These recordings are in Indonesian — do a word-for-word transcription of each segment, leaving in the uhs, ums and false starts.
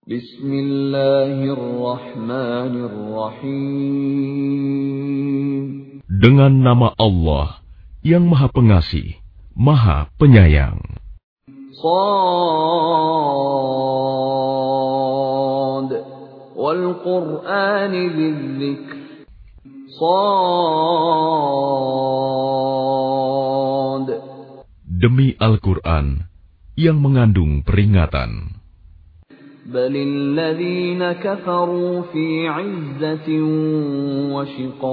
Bismillahirrahmanirrahim. Dengan nama Allah yang Maha Pengasih, Maha Penyayang. Shad wal Qur'ani dzikr. Shad. Demi Al-Quran yang mengandung peringatan. Balil ladzina kafaru fi 'izzatin wa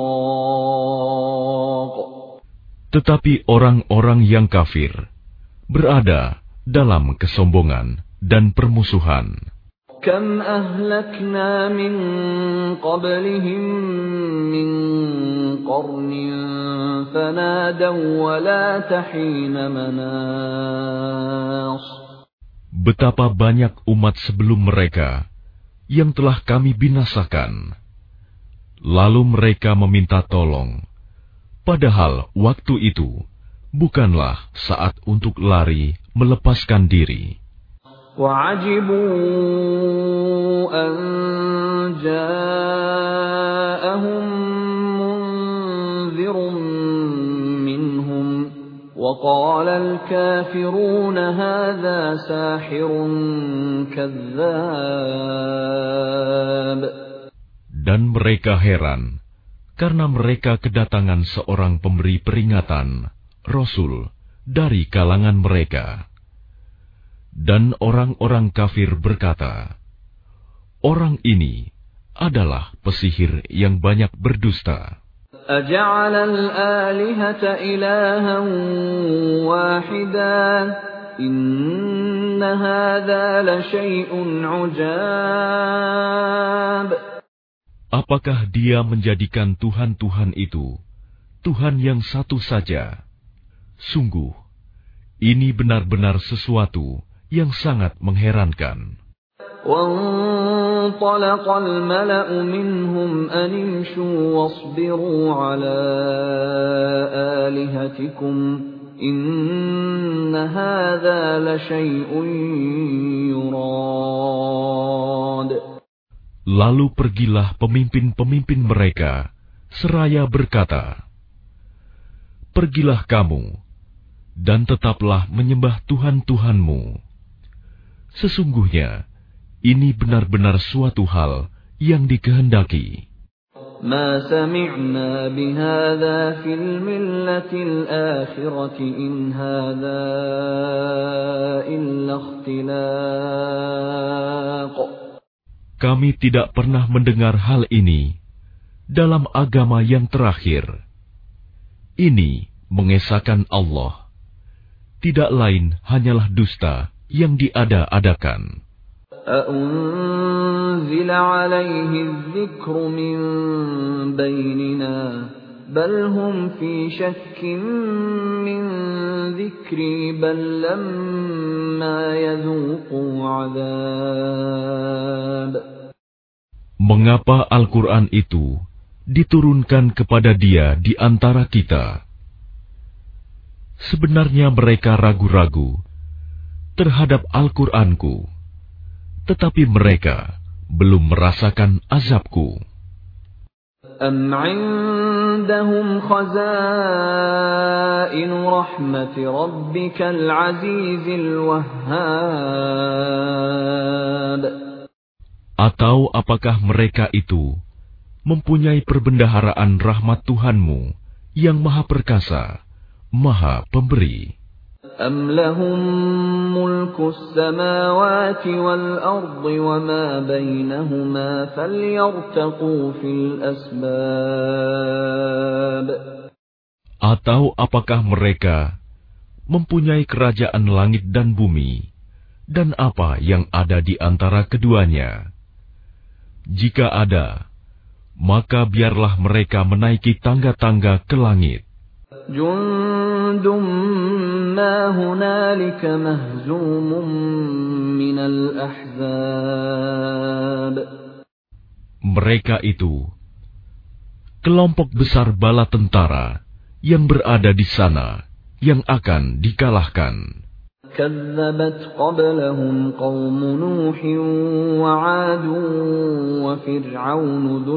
shiqaq. Tetapi orang-orang yang kafir berada dalam kesombongan dan permusuhan. Kam ahlakna min qablihim min qarnin fanadaw wa la tahina manas. Betapa banyak umat sebelum mereka yang telah kami binasakan. Lalu mereka meminta tolong, padahal waktu itu bukanlah saat untuk lari melepaskan diri. وَعَجِبُوا أَنْ جَاءَهُمْ مُنْذِرٌ مِّنْهُمْ وَقَالَ الْكَافِرُونَ هَذَا سَاحِرٌ كَذَّابٌ. Dan mereka heran karena mereka kedatangan seorang pemberi peringatan, Rasul, dari kalangan mereka. Dan orang-orang kafir berkata, orang ini adalah pesihir yang banyak berdusta. أَجَعَلَ الْآلِهَةَ إِلَٰهًا وَاحِدًا إِنَّ هَٰذَا لَشَيْءٌ عُجَابٌ. Apakah dia menjadikan Tuhan-Tuhan itu Tuhan yang satu saja? Sungguh, ini benar-benar sesuatu yang sangat mengherankan. وَانطَلَقَ الْمَلَأُ مِنْهُمْ أَنِ امْشُوا وَاصْبِرُوا عَلَىٰ آلِهَتِكُمْ إِنَّ هَٰذَا لَشَيْءٌ يُرَادُ. Lalu pergilah pemimpin-pemimpin mereka seraya berkata, pergilah kamu dan tetaplah menyembah Tuhan-Tuhanmu. Sesungguhnya, ini benar-benar suatu hal yang dikehendaki. مَا سَمِعْنَا بِهَٰذَا فِي الْمِلَّةِ الْآخِرَةِ إِنْ هَٰذَا إِلَّا اخْتِلَاقٌ. Kami tidak pernah mendengar hal ini dalam agama yang terakhir. Ini mengesahkan Allah. Tidak lain hanyalah dusta yang diada-adakan. أَأُنزِلَ عَلَيْهِ الذِّكْرُ مِن بَيْنِنَا بَلْ هُمْ فِي شَكٍّ مِّن ذِكْرِي بَل لَّمَّا يَذُوقُوا عَذَابِ. Mengapa Al-Quran itu diturunkan kepada dia di antara kita? Sebenarnya mereka ragu-ragu terhadap Al-Quranku, tetapi mereka belum merasakan azabku. أَمْ عِندَهُمْ خَزَائِنُ رَحْمَةِ رَبِّكَ الْعَزِيزِ الْوَهَّابِ. Atau apakah mereka itu mempunyai perbendaharaan rahmat Tuhanmu yang Maha Perkasa, Maha Pemberi? أَمْ لَهُم مُّلْكُ السَّمَاوَاتِ وَالْأَرْضِ وَمَا بَيْنَهُمَا فَلْيَرْتَقُوا فِي الْأَسْبَابِ. Atau apakah mereka mempunyai kerajaan langit dan bumi, dan apa yang ada di antara keduanya? Jika ada, maka biarlah mereka menaiki tangga-tangga ke langit. Jundum ma hunalika mahzumun minal ahzab. Mereka itu kelompok besar bala tentara yang berada di sana yang akan dikalahkan. كذبت قبلهم قوم نوح وعاد وفرعون ذو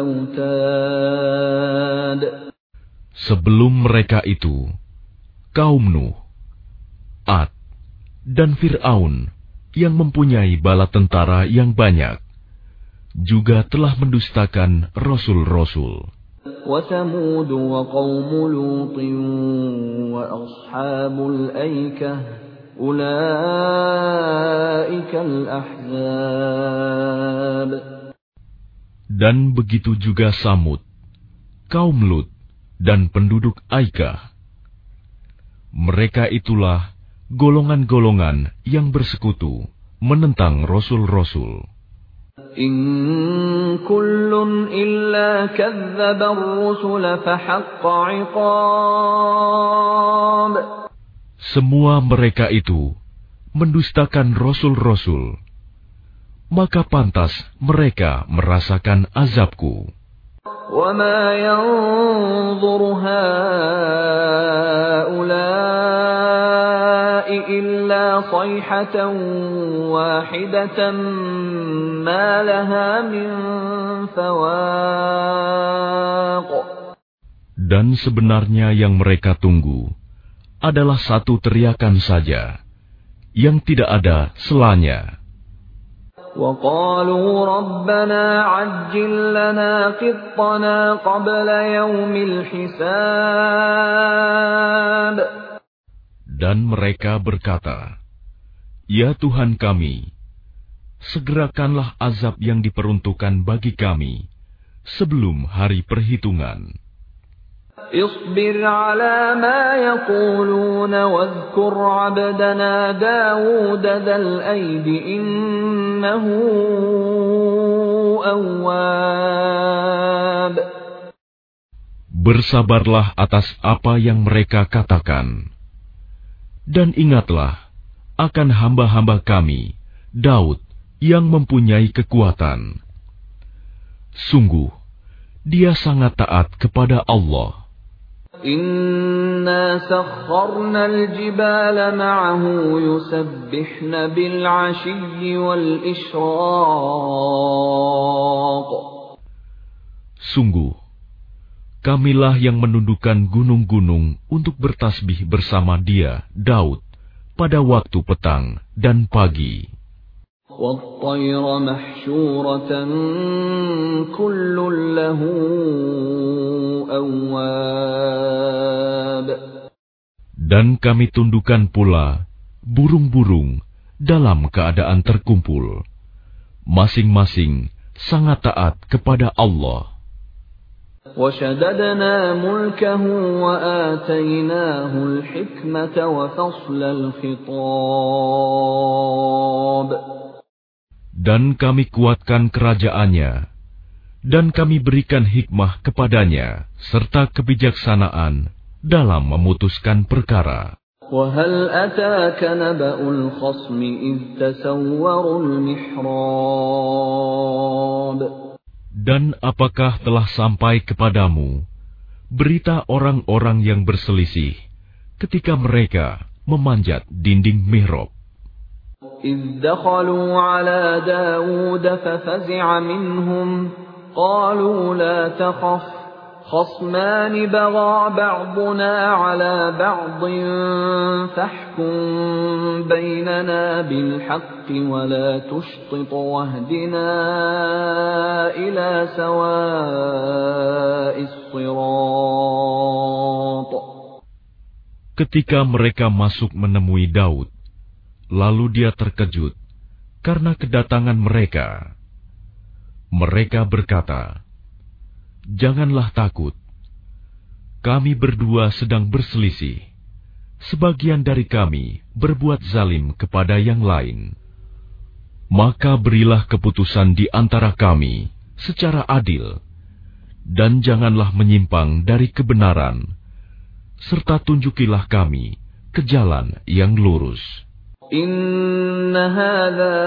الأوتاد. Sebelum mereka itu, kaum Nuh, Ad, dan Fir'aun yang mempunyai bala tentara yang banyak, juga telah mendustakan rasul-rasul. وثمود وقوم لوط وأصحاب الأيكة أولئك الأحزاب. Dan begitu juga Samud, kaum Lut, dan penduduk Aikah. Mereka itulah golongan-golongan yang bersekutu menentang rasul-rasul. In kullun illa kadzdzaba ar-rusul fahaqqa 'iqab. Semua mereka itu mendustakan rasul-rasul, maka pantas mereka merasakan azabku. وَمَا يَنظُرُ هَؤُلَاءِ إِلَّا صَيْحَةً وَاحِدَةً مَا لَهَا مِنْ فَوَاقٍ. Dan sebenarnya yang mereka tunggu adalah satu teriakan saja, yang tidak ada selanya. وَقَالُوا رَبَّنَا عَجِّل لَّنَا قِطَّنَا قَبْلَ يَوْمِ الْحِسَابِ. Dan mereka berkata, "Ya Tuhan kami, segerakanlah azab yang diperuntukkan bagi kami sebelum hari perhitungan." اصبر على ما يقولون واذكر عبدنا داود ذا الأيد إنه أواب. Bersabarlah atas apa yang mereka katakan, dan ingatlah akan hamba-hamba kami, Daud, yang mempunyai kekuatan. Sungguh, dia sangat taat kepada Allah. Inna sakharna al-jibala ma'ahu yusabbihna bil-'ashiyyi wal-ishraq. Sungguh, kamilah yang menundukkan gunung-gunung untuk bertasbih bersama dia, Daud, pada waktu petang dan pagi. وَالطَّيْرَ مَحْشُورَةً كُلٌّ لَّهُ أَوَّابٌ. Dan kami tundukkan pula burung-burung dalam keadaan terkumpul, masing-masing sangat taat kepada Allah. وَشَدَدْنَا مُلْكَهُ وَآتَيْنَاهُ الْحِكْمَةَ وَفَصْلَ الْخِطَابِ. Dan kami kuatkan kerajaannya, dan kami berikan hikmah kepadanya, serta kebijaksanaan dalam memutuskan perkara. وَهَلْ أَتَاكَ نَبَأُ الْخَصْمِ إِذْ تَسَوَّرُوا الْمِحْرَابَ. Dan apakah telah sampai kepadamu berita orang-orang yang berselisih ketika mereka memanjat dinding mihrab? إِذْ دَخَلُوا عَلَى دَاوُودَ فَفَزِعَ مِنْهُمْ قَالُوا لَا تَخَفْ خَصْمَانِ بَغَى بَعْضُنَا عَلَى بَعْضٍ فَاحْكُم بَيْنَنَا بِالْحَقِّ وَلَا تُشْطِطْ وَاهْدِنَا إِلَى سَوَاءِ الصِّرَاطِ. Ketika mereka masuk menemui Daud, lalu dia terkejut karena kedatangan mereka. Mereka berkata, "Janganlah takut. Kami berdua sedang berselisih. Sebagian dari kami berbuat zalim kepada yang lain. Maka berilah keputusan di antara kami secara adil, dan janganlah menyimpang dari kebenaran, serta tunjukilah kami ke jalan yang lurus." إن هذا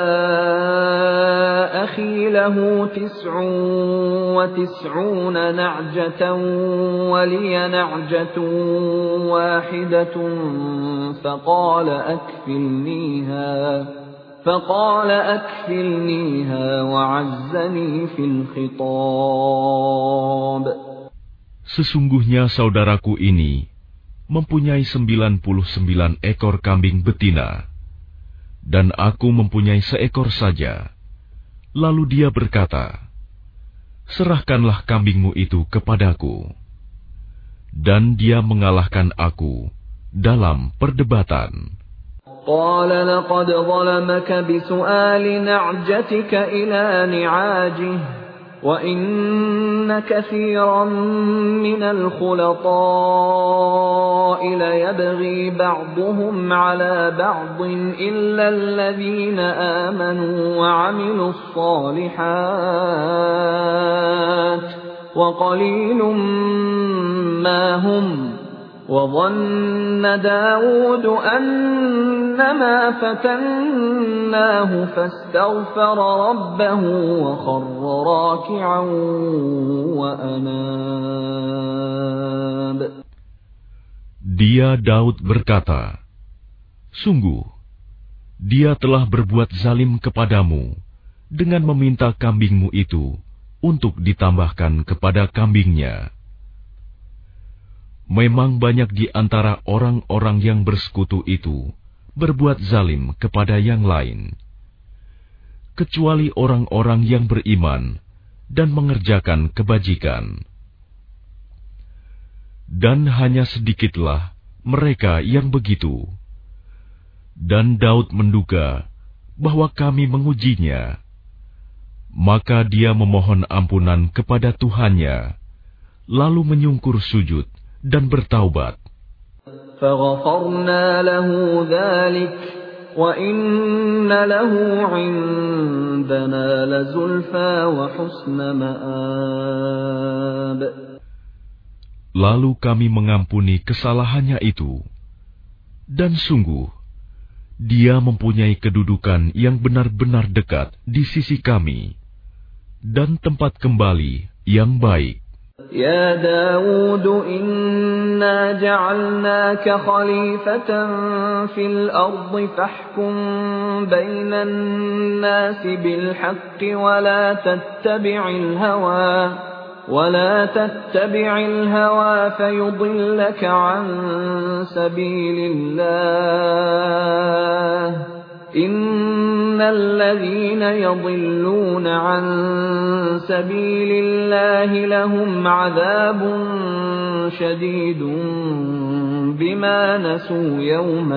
أخي له تسع وتسعون نعجة ولي نعجة واحدة فقال أكفلنيها فقال أكفلنيها وعزني في الخطاب. Sesungguhnya saudaraku ini mempunyai sembilan puluh sembilan ekor kambing betina, dan aku mempunyai seekor saja. Lalu dia berkata, serahkanlah kambingmu itu kepadaku. Dan dia mengalahkan aku dalam perdebatan. قال لقد ظلمك بسؤال نعجتك إلى نعاجه وَإِنَّ كَثِيرًا مِنَ الْخُلَطَاءِ لَيَبْغِي بَعْضُهُمْ عَلَى بَعْضٍ إِلَّا الَّذِينَ آمَنُوا وَعَمِلُوا الصَّالِحَاتِ وَقَلِيلٌ مَّا هُمْ وَظَنَّ دَاوُودُ أَنَّمَا فَتَنَّاهُ فَاسْتَغْفَرَ رَبَّهُ وَخَرَّ رَاكِعًا وَأَنَابَ. Dia Daud berkata, sungguh, dia telah berbuat zalim kepadamu dengan meminta kambingmu itu untuk ditambahkan kepada kambingnya. Memang banyak di antara orang-orang yang bersekutu itu berbuat zalim kepada yang lain, kecuali orang-orang yang beriman dan mengerjakan kebajikan. Dan hanya sedikitlah mereka yang begitu. Dan Daud menduga bahwa kami mengujinya. Maka dia memohon ampunan kepada Tuhannya, lalu menyungkur sujud dan bertaubat. فَغَفَرْنَا لَهُ ذَلِكَ وَإِنَّ لَهُ عِندَنَا لَزُلْفَىٰ وَحُسْنَ مَآبٍ. Lalu kami mengampuni kesalahannya itu, dan sungguh, dia mempunyai kedudukan yang benar-benar dekat di sisi kami, dan tempat kembali yang baik. يا داود إنا جعلناك خليفة في الأرض فاحكم بين الناس بالحق ولا تتبع الهوى ولا تتبع الهوى فيضلك عن سبيل الله إن الذين يضلون عن سبيل الله لهم عذاب شديد بما نسوا يوم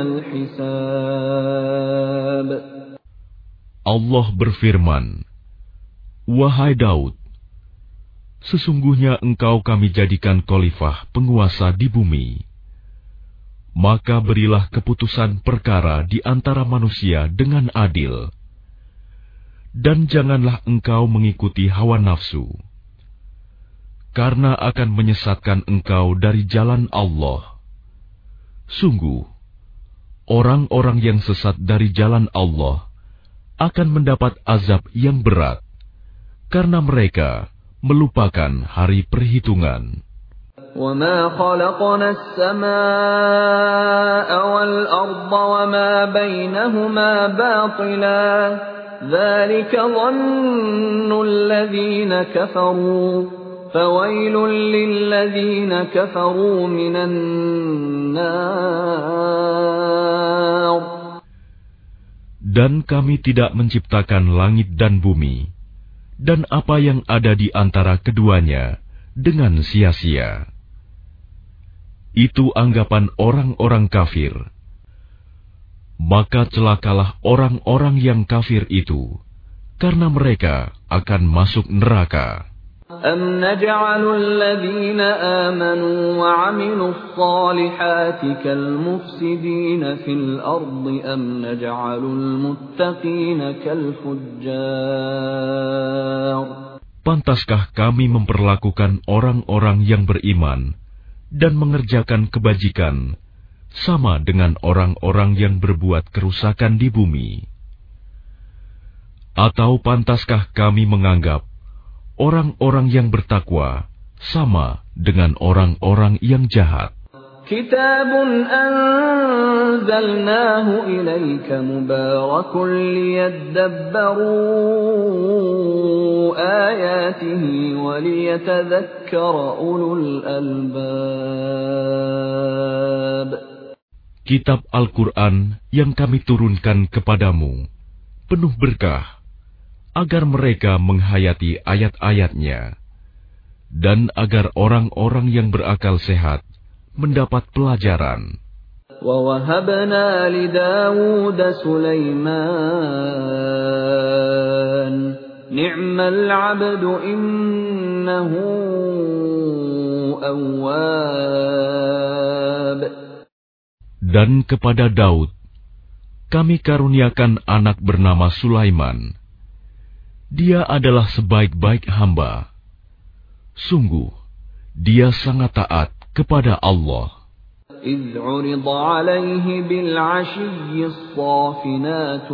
الحساب. Allah berfirman, wahai Daud, sesungguhnya engkau kami jadikan khalifah penguasa di bumi. Maka berilah keputusan perkara di antara manusia dengan adil. Dan janganlah engkau mengikuti hawa nafsu, karena akan menyesatkan engkau dari jalan Allah. Sungguh, orang-orang yang sesat dari jalan Allah akan mendapat azab yang berat, karena mereka melupakan hari perhitungan. وَمَا خَلَقْنَا السَّمَاءَ وَالْأَرْضَ وَمَا بَيْنَهُمَا بَاطِلًا ذَلِكَ ظَنُّ الَّذِينَ كَفَرُوا فَوَيْلٌ لِّلَّذِينَ كَفَرُوا مِنَ النَّارِ. Dan kami tidak menciptakan langit dan bumi, dan apa yang ada di antara keduanya dengan sia-sia. Itu anggapan orang-orang kafir. Maka celakalah orang-orang yang kafir itu, karena mereka akan masuk neraka. أَمْ نَجْعَلُ الَّذِينَ آمَنُوا وَعَمِلُوا الصَّالِحَاتِ كَالْمُفْسِدِينَ فِي الْأَرْضِ أَمْ نَجْعَلُ الْمُتَّقِينَ كَالْفُجَّارِ. Pantaskah kami memperlakukan orang-orang yang beriman dan mengerjakan kebajikan sama dengan orang-orang yang berbuat kerusakan di bumi? Atau pantaskah kami menganggap orang-orang yang bertakwa sama dengan orang-orang yang jahat? Kitabun anzalnahu ilaika mubarakun liyadabbaru ayatihi wa liyatadhakkara ulul albab. Kitab Al-Quran yang kami turunkan kepadamu penuh berkah, agar mereka menghayati ayat-ayatnya, dan agar orang-orang yang berakal sehat mendapat pelajaran. وَوَهَبْنَا لِدَاوُودَ سُلَيْمَانَ نِعْمَ الْعَبْدُ إِنَّهُ أَوَّابٌ. Dan kepada Daud kami karuniakan anak bernama Sulaiman. Dia adalah sebaik-baik hamba. Sungguh, dia sangat taat kepada Allah. إِذْ عُرِضَ عَلَيْهِ بِالْعَشِيِّ الصَّافِنَاتُ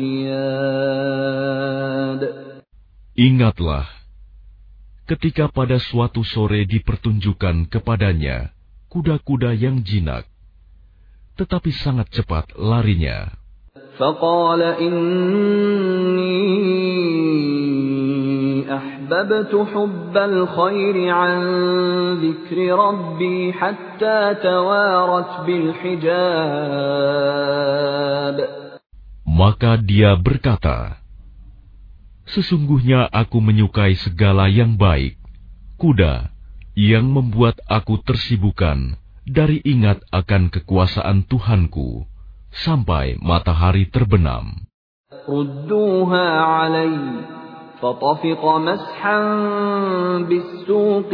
الْجِيَادُ. Ingatlah, ketika pada suatu sore dipertunjukkan kepadanya kuda-kuda yang jinak, tetapi sangat cepat larinya. فَقَالَ إِنِّي أَحْبَبْتُ حُبَّ الْخَيْرِ عَنْ ذِكْرِ رَبِّي حَتَّى تَوَارَتْ بِالْحِجَابِ. Maka dia berkata, sesungguhnya aku menyukai segala yang baik, kuda yang membuat aku tersibukkan dari ingat akan kekuasaan Tuhanku sampai matahari terbenam. رُدُّوهَا عَلَيَّ فَطَفِقَ مَسْحًا بِالسُّوقِ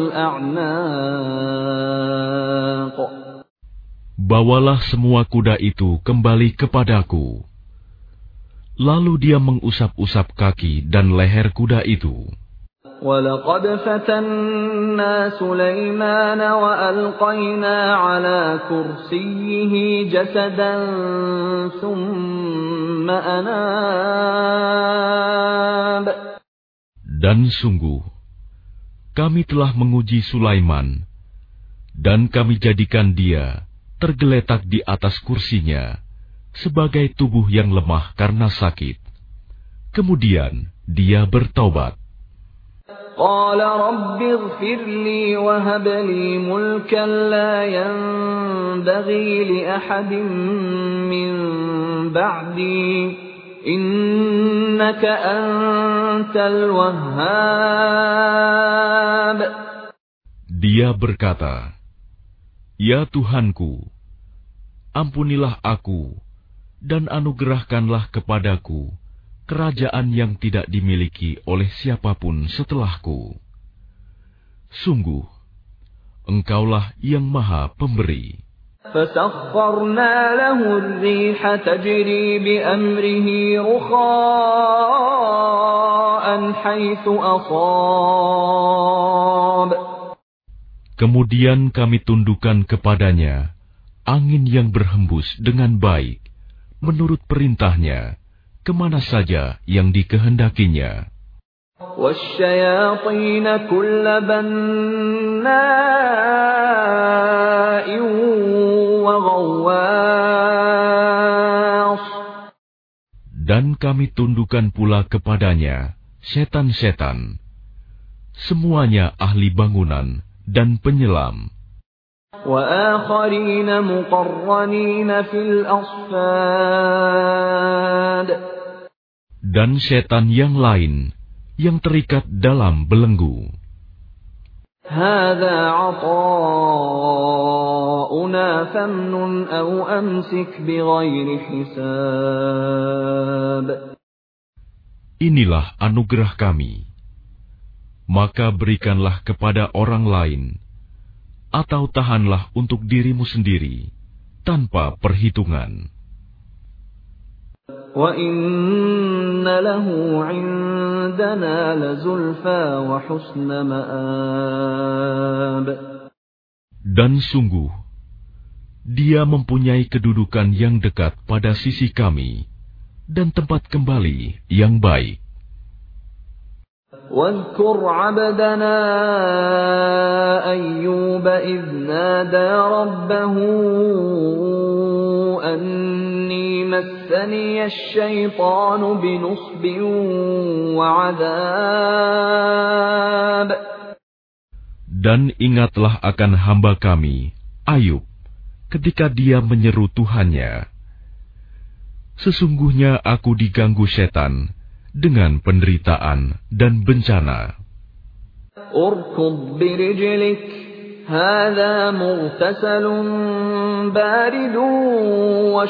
وَالْأَعْنَاقِ. Bawalah semua kuda itu kembali kepadaku. Lalu dia mengusap-usap kaki dan leher kuda itu. وَلَقَدْ فَتَنَّا سُلَيْمَانَ وَأَلْقَيْنَا عَلَى كُرْسِيِّهِ جَسَدًا ثُمَّ أَنَابَ. Dan sungguh, kami telah menguji Sulaiman, dan kami jadikan dia tergeletak di atas kursinya sebagai tubuh yang lemah karena sakit. Kemudian dia bertaubat. قال رب اغفر لي وهب لي ملكا لا ينبغي لأحد من بعدي إنك أنت الوهاب. Dia berkata, Ya Tuhanku, ampunilah aku dan anugerahkanlah kepadaku kerajaan yang tidak dimiliki oleh siapapun setelahku. Sungguh, Engkaulah yang Maha Pemberi. فَسَخَّرْنَا لَهُ الرِّيحَ تَجْرِي بِأَمْرِهِ رُخَاءً حَيْثُ أَصَابَ. Kemudian kami tundukkan kepadanya angin yang berhembus dengan baik, menurut perintahnya, kemana saja yang dikehendakinya. وَالشَّيَاطِينَ كُلَّ بَنَّاءٍ وَغَوَّاصٍ. Dan kami tundukkan pula kepadanya setan-setan, semuanya ahli bangunan dan penyelam. وَآخَرِينَ مُقَرَّنِينَ فِي الْأَصْفَادِ. Dan setan yang lain yang terikat dalam belenggu. هَذَا عَطَاؤُنَا فَامْنُنْ أَوْ أَمْسِكْ بِغَيْرِ حِسَابٍ. Inilah anugerah kami, maka berikanlah kepada orang lain, atau tahanlah untuk dirimu sendiri, tanpa perhitungan. وَإِنَّ لَهُ عِندَنَا لَزُلْفَىٰ وَحُسْنَ مَآبٍ. Dan sungguh, dia mempunyai kedudukan yang dekat pada sisi kami, dan tempat kembali yang baik. واذكر عبدنا أيوب إذ نادى ربه أني مسني الشيطان بنصب وعذاب. Dan ingatlah akan hamba kami, Ayub, ketika dia menyeru Tuhannya. Sesungguhnya aku diganggu setan dengan penderitaan dan bencana. Urkud birijlik, hadha mughtasalun baridun wa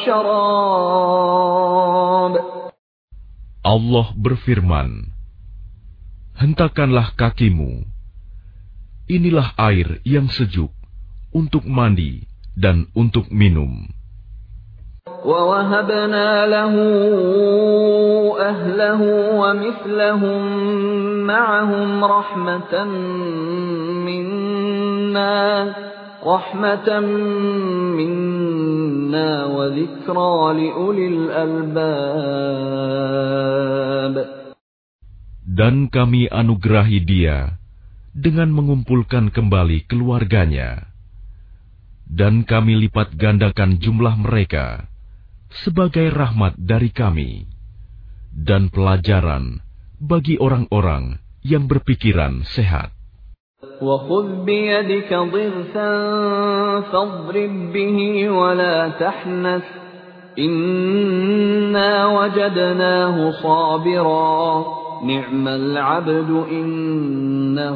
syarab. Allah berfirman, hentakanlah kakimu. Inilah air yang sejuk untuk mandi dan untuk minum. وَوَهَبْنَا لَهُ أَهْلَهُ وَمِثْلَهُم مَّعَهُمْ رَحْمَةً مِّنَّا رَحْمَةً مِّنَّا وَذِكْرَىٰ لِأُولِي الْأَلْبَابِ. Dan kami anugerahi dia dengan mengumpulkan kembali keluarganya, dan kami lipat gandakan jumlah mereka sebagai rahmat dari kami dan pelajaran bagi orang-orang yang berpikiran sehat. وَخُذْ بِيَدِكَ ضِغْثًا فَاضْرِب بِّهِ وَلَا تَحْنَثْ إِنَّا وَجَدْنَاهُ صَابِرًا نِعْمَ الْعَبْدُ إِنَّهُ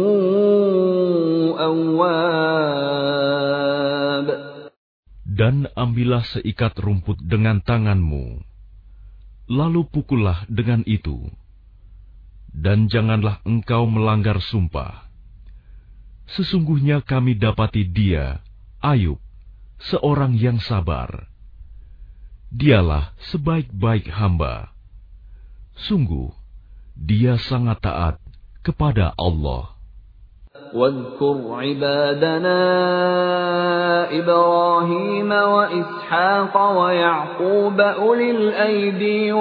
أَوَّابٌ. Dan ambillah seikat rumput dengan tanganmu, lalu pukullah dengan itu, dan janganlah engkau melanggar sumpah. Sesungguhnya kami dapati dia, Ayub, seorang yang sabar. Dialah sebaik-baik hamba. Sungguh, dia sangat taat kepada Allah. واذكر عبادنا إبراهيم وإسحاق ويعقوب أولي الأيدي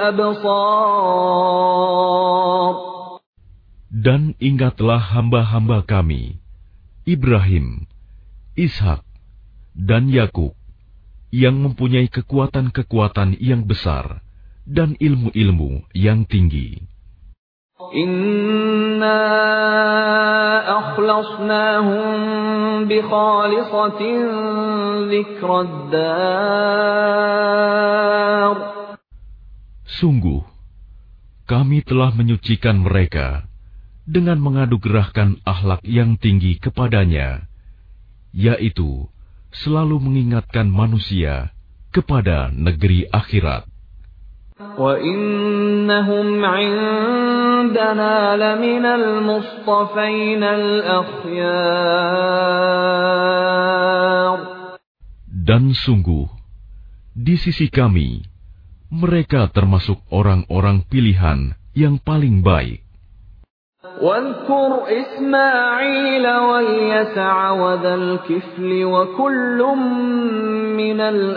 والأبصار. Dan ingatlah hamba-hamba kami, Ibrahim, Ishak, dan Yakub, yang mempunyai kekuatan-kekuatan yang besar dan ilmu-ilmu yang tinggi. Inna akhlasnahum bi khalisatin dzikrad dar. Sungguh, kami telah menyucikan mereka dengan menganugerahkan akhlak yang tinggi kepadanya, yaitu selalu mengingatkan manusia kepada negeri akhirat. Wa innahum 'indana laminal mustafainal akhyar. Dan sungguh, di sisi kami, mereka termasuk orang-orang pilihan yang paling baik. واذكر إسماعيل واليسع وذا الكفل وكل من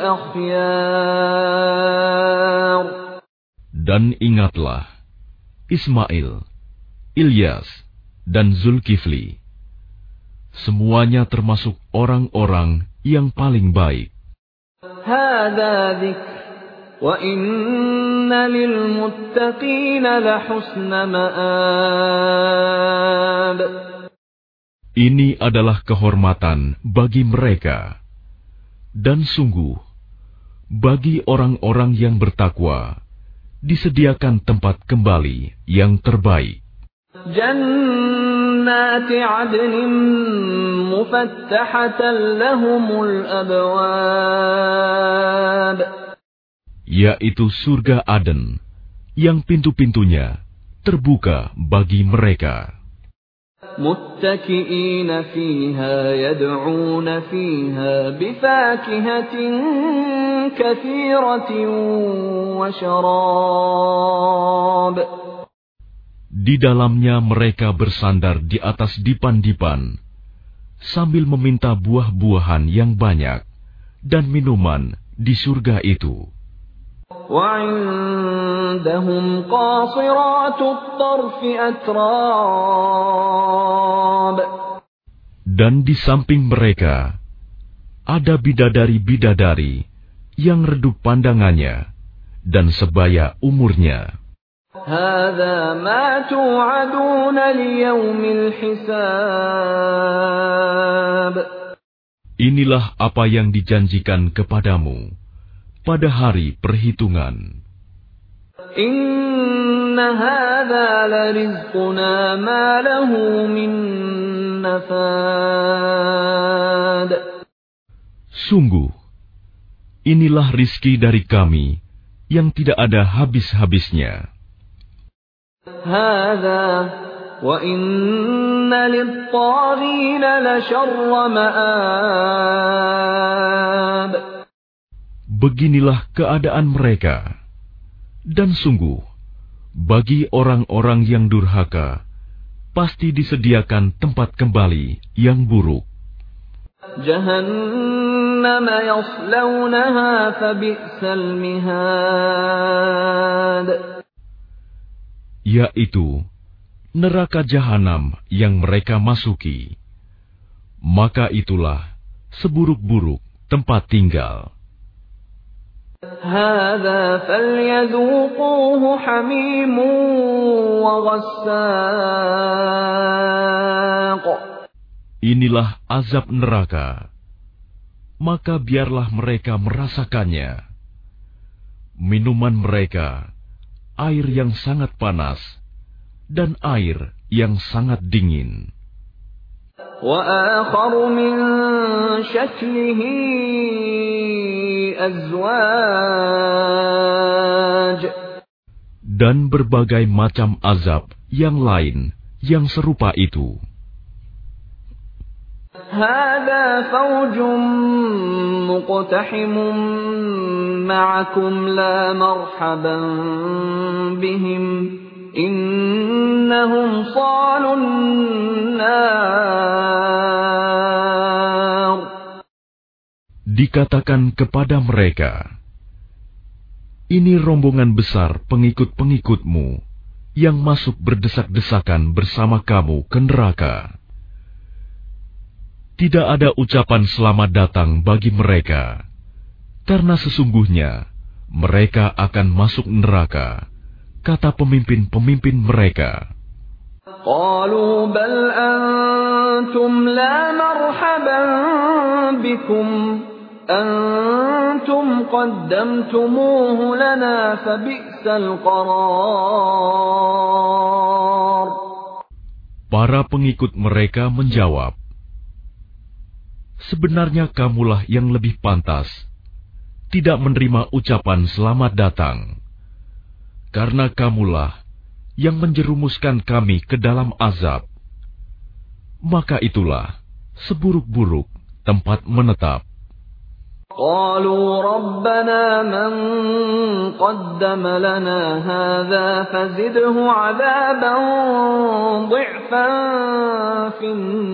الأخيار. Dan ingatlah Ismail, Ilyas, dan Zulkifli. Semuanya termasuk orang-orang yang paling baik. هذا ذكر وَإِنَّ لِلْمُتَّقِينَ لَحُسْنَ مَآبٍ. Ini adalah kehormatan bagi mereka, dan sungguh bagi orang-orang yang bertakwa disediakan tempat kembali yang terbaik. Jannati 'adnin mufattahatan lahumul abwab. Yaitu surga Aden, yang pintu-pintunya terbuka bagi mereka. Muttaki'ina fiha yad'una fiha bifakihatin katsiratin wa syarab. Di dalamnya mereka bersandar di atas dipan-dipan, sambil meminta buah-buahan yang banyak dan minuman di surga itu. وعندهم قاصرات الطرف أتراب. Dan di samping mereka ada bidadari-bidadari yang redup pandangannya dan sebaya umurnya. هذا ما توعدون ليوم الحساب. Inilah apa yang dijanjikan kepadamu pada hari perhitungan. Inna hadza larizquna ma lahu min nafad. Sungguh, inilah rizki dari kami yang tidak ada habis-habisnya. Hadza wa inna lit-taghina la syarra ma'ab. Beginilah keadaan mereka. Dan sungguh, bagi orang-orang yang durhaka, pasti disediakan tempat kembali yang buruk. Jahannam yaslawnaha fabi'sal mihad. Yaitu neraka jahanam yang mereka masuki. Maka itulah seburuk-buruk tempat tinggal. هذا فليذوقوه حميم وغساق. Inilah azab neraka, maka biarlah mereka merasakannya. Minuman mereka, air yang sangat panas, dan air yang sangat dingin. وآخر من شكله أزواج. Dan berbagai macam azab yang lain yang serupa itu. هذا فوج مقتحم معكم لا مرحبا بهم إنهم صالوا النار. Dikatakan kepada mereka, ini rombongan besar pengikut-pengikutmu yang masuk berdesak-desakan bersama kamu ke neraka. Tidak ada ucapan selamat datang bagi mereka, karena sesungguhnya mereka akan masuk neraka, kata pemimpin-pemimpin mereka. قالوا بل أنتم لا مرحبا بكم أنتم قدمتموه لنا فبئس القرار. Para pengikut mereka menjawab, sebenarnya kamulah yang lebih pantas tidak menerima ucapan selamat datang, karena kamulah yang menjerumuskan kami ke dalam azab. Maka itulah seburuk-buruk tempat menetap. قالوا ربنا من قدم لنا هذا فزده عذابا ضعفا في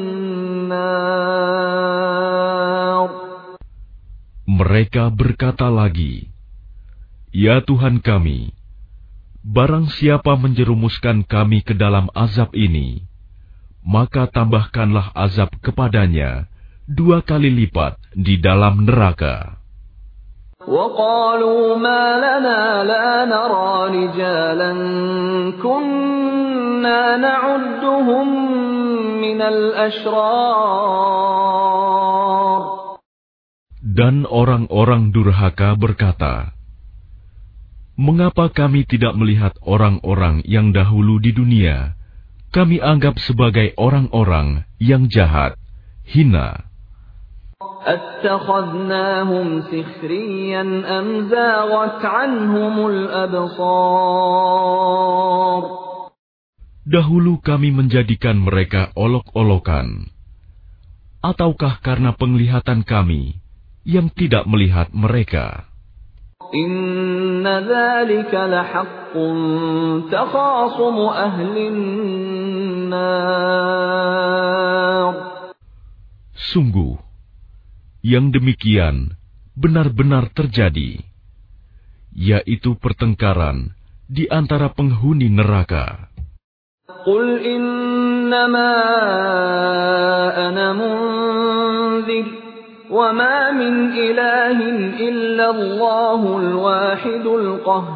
النار. Mereka berkata lagi, ya Tuhan kami, barang siapa menjerumuskan kami ke dalam azab ini, maka tambahkanlah azab kepadanya dua kali lipat di dalam neraka. وقالوا ما لنا لا نرى رجالا كنا نعدهم من الأشرار. Dan orang-orang durhaka berkata, mengapa kami tidak melihat orang-orang yang dahulu di dunia kami anggap sebagai orang-orang yang jahat, hina? أَتَّخَذْنَاهُمْ سِخْرِيًّا أَمْ زَاغَتْ عَنْهُمُ الْأَبْصَارُ. Dahulu kami menjadikan mereka olok-olokan, ataukah karena penglihatan kami yang tidak melihat mereka? Inna dzalika lahaqqun takhasumu ahlin nar. Sungguh, yang demikian benar-benar terjadi, yaitu pertengkaran di antara penghuni neraka. Qul innama ana munzir wa ma min ilahin illa Allahul wahidul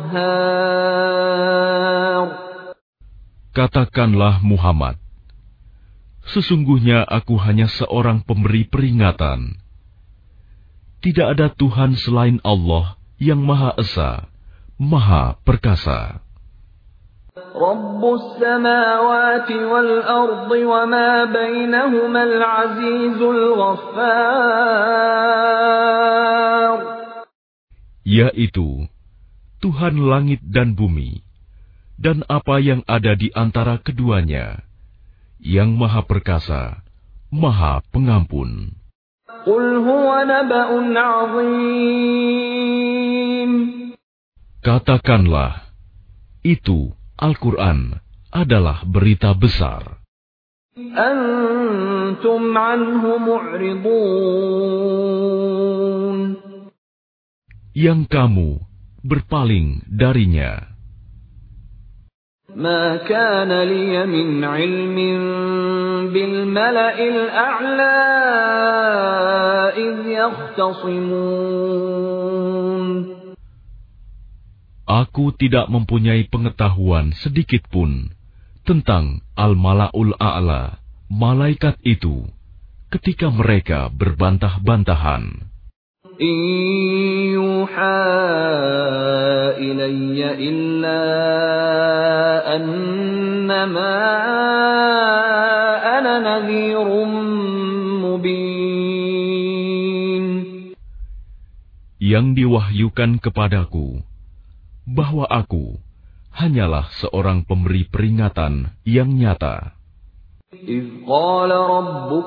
qahhar. Katakanlah Muhammad, sesungguhnya aku hanya seorang pemberi peringatan. Tidak ada Tuhan selain Allah yang Maha Esa, Maha Perkasa. Rabbus samawati wal ardi wa ma bainahumal azizul ghaffar. Yaitu Tuhan langit dan bumi, dan apa yang ada di antara keduanya, yang Maha Perkasa, Maha Pengampun. Qul huwa naba'un 'azim. Katakanlah, itu Al-Quran adalah berita besar. Antum anhu mu'ridun. Yang kamu berpaling darinya. Ma kana liya min 'ilmin bil mala'il a'la idh yakhtasimun. Aku tidak mempunyai pengetahuan sedikitpun tentang Al-Mala'ul A'la, malaikat itu, ketika mereka berbantah-bantahan. In yuha ilayya illa annama ana nadhirun mubin. Yang diwahyukan kepadaku bahwa aku hanyalah seorang pemberi peringatan yang nyata. إِذْ قَالَ رَبُّكَ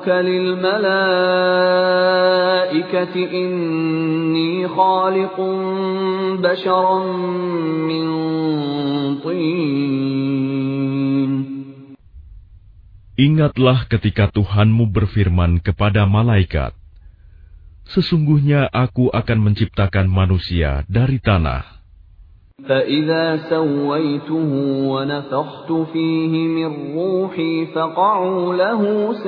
لِلْمَلَائِكَةِ إِنِّي خَالِقٌ بَشَرًا مِّن طِينٍ. Ingatlah ketika Tuhanmu berfirman kepada malaikat, sesungguhnya aku akan menciptakan manusia dari tanah. فَإِذَا سَوَّيْتُهُ وَنَفَخْتُ فِيهِ مِنْ رُوحِي فَقَعُوا لَهُ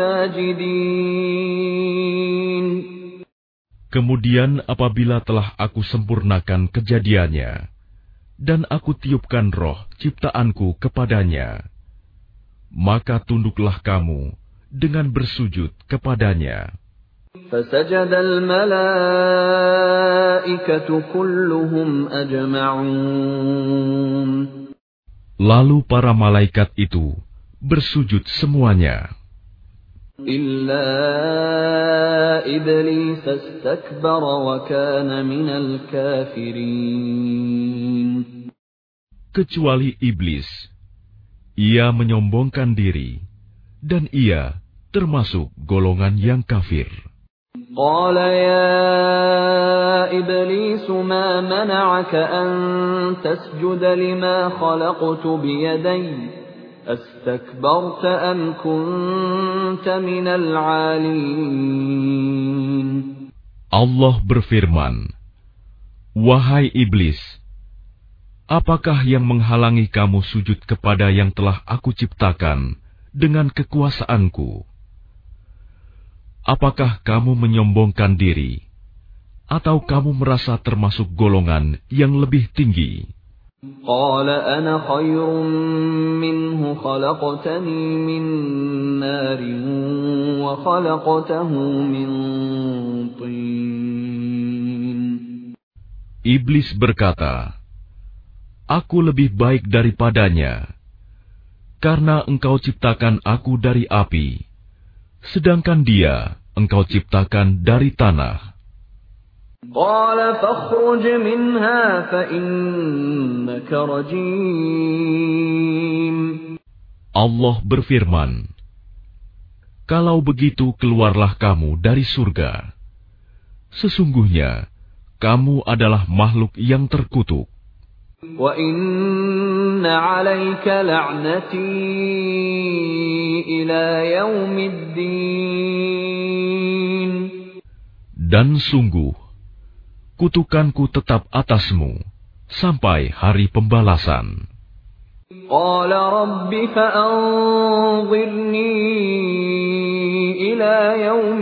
سَاجِدِينَ. Kemudian apabila telah aku sempurnakan kejadiannya, dan aku tiupkan roh ciptaanku kepadanya, maka tunduklah kamu dengan bersujud kepadanya. فَسَجَدَ الْمَلَائِكَةُ كُلُّهُمْ أَجْمَعُونَ. Lalu para malaikat itu bersujud semuanya. إِلَّا إِبْلِيسَ اسْتَكْبَرَ وَكَانَ مِنَ الْكَافِرِينَ. Kecuali iblis, ia menyombongkan diri, dan ia termasuk golongan yang kafir. قال يا إبليس ما منعك أن تسجد لما خلقت بيدي أستكبرت أم كنت من العالين. Allah berfirman, wahai iblis, apakah yang menghalangi kamu sujud kepada yang telah aku ciptakan dengan kekuasaanku? Apakah kamu menyombongkan diri, atau kamu merasa termasuk golongan yang lebih tinggi? Qala ana khairun minhu khalaqtani min narin wa khalaqtahu min tin. Iblis berkata, aku lebih baik daripadanya, karena engkau ciptakan aku dari api, sedangkan dia engkau ciptakan dari tanah. Qala fakhruj minha fa innaka rajim. Allah berfirman, kalau begitu keluarlah kamu dari surga. Sesungguhnya kamu adalah makhluk yang terkutuk. Wa inna 'alaika la'nati ila yaumiddin. Dan sungguh kutukanku tetap atasmu sampai hari pembalasan. قال رب فأنظرني إلى يوم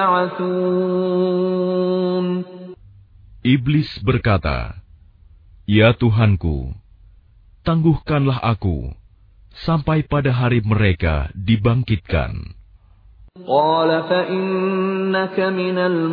يبعثون. Iblis berkata, "Ya Tuhanku, tangguhkanlah aku sampai pada hari mereka dibangkitkan." قال فإنك من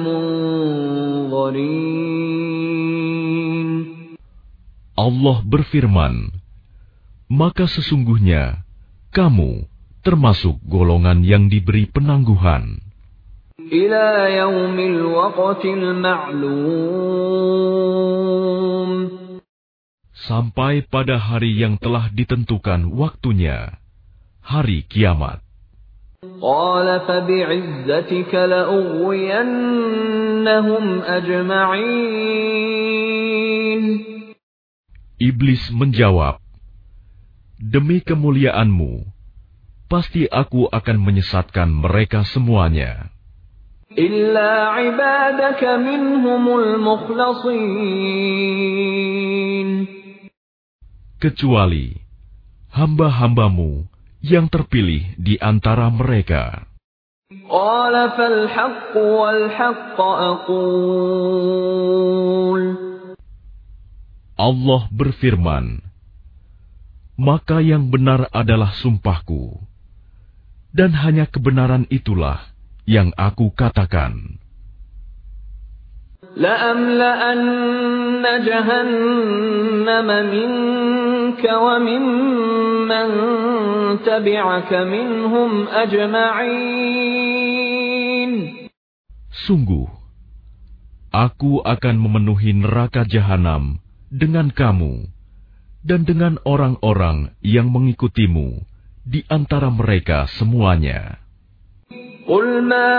المنظرين. Allah berfirman, "Maka sesungguhnya kamu termasuk golongan yang diberi penangguhan إلى يوم الوقت المعلوم. sampai pada hari yang telah ditentukan waktunya, hari kiamat." قال فبعزتك لأغوينهم أجمعين. Iblis menjawab, "Demi kemuliaanmu, pasti aku akan menyesatkan mereka semuanya, إلا عبادك منهم المخلصين. kecuali hamba-hambamu yang terpilih di antara mereka." قال فالحق والحق أقول. Allah berfirman, "Maka yang benar adalah sumpahku, dan hanya kebenaran itulah yang aku katakan. لأملأن جهنم منك وممن تبعك منهم أجمعين. Sungguh, aku akan memenuhi neraka jahanam dengan kamu dan dengan orang-orang yang mengikutimu di antara mereka semuanya. قل ما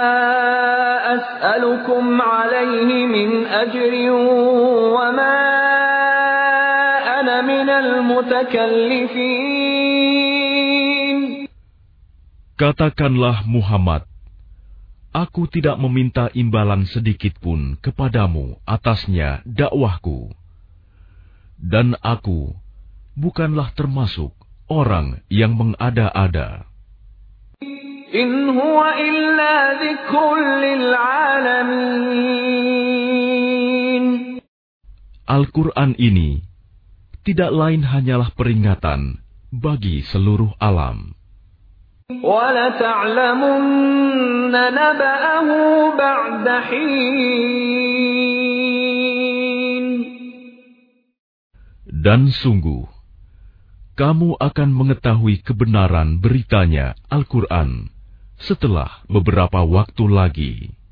أسألكم عليه من أجر وما أنا من المتكلفين. Katakanlah Muhammad, aku tidak meminta imbalan sedikit pun kepadamu atasnya dakwahku, dan aku bukanlah termasuk orang yang mengada-ada. إن هو إلا ذكر للعالمين. Al-Quran ini tidak lain hanyalah peringatan bagi seluruh alam. وَلَتَعْلَمُنَّ نَبَأَهُ بَعْدَ حِينٍ. Dan sungguh, kamu akan mengetahui kebenaran beritanya Al-Quran setelah beberapa waktu lagi.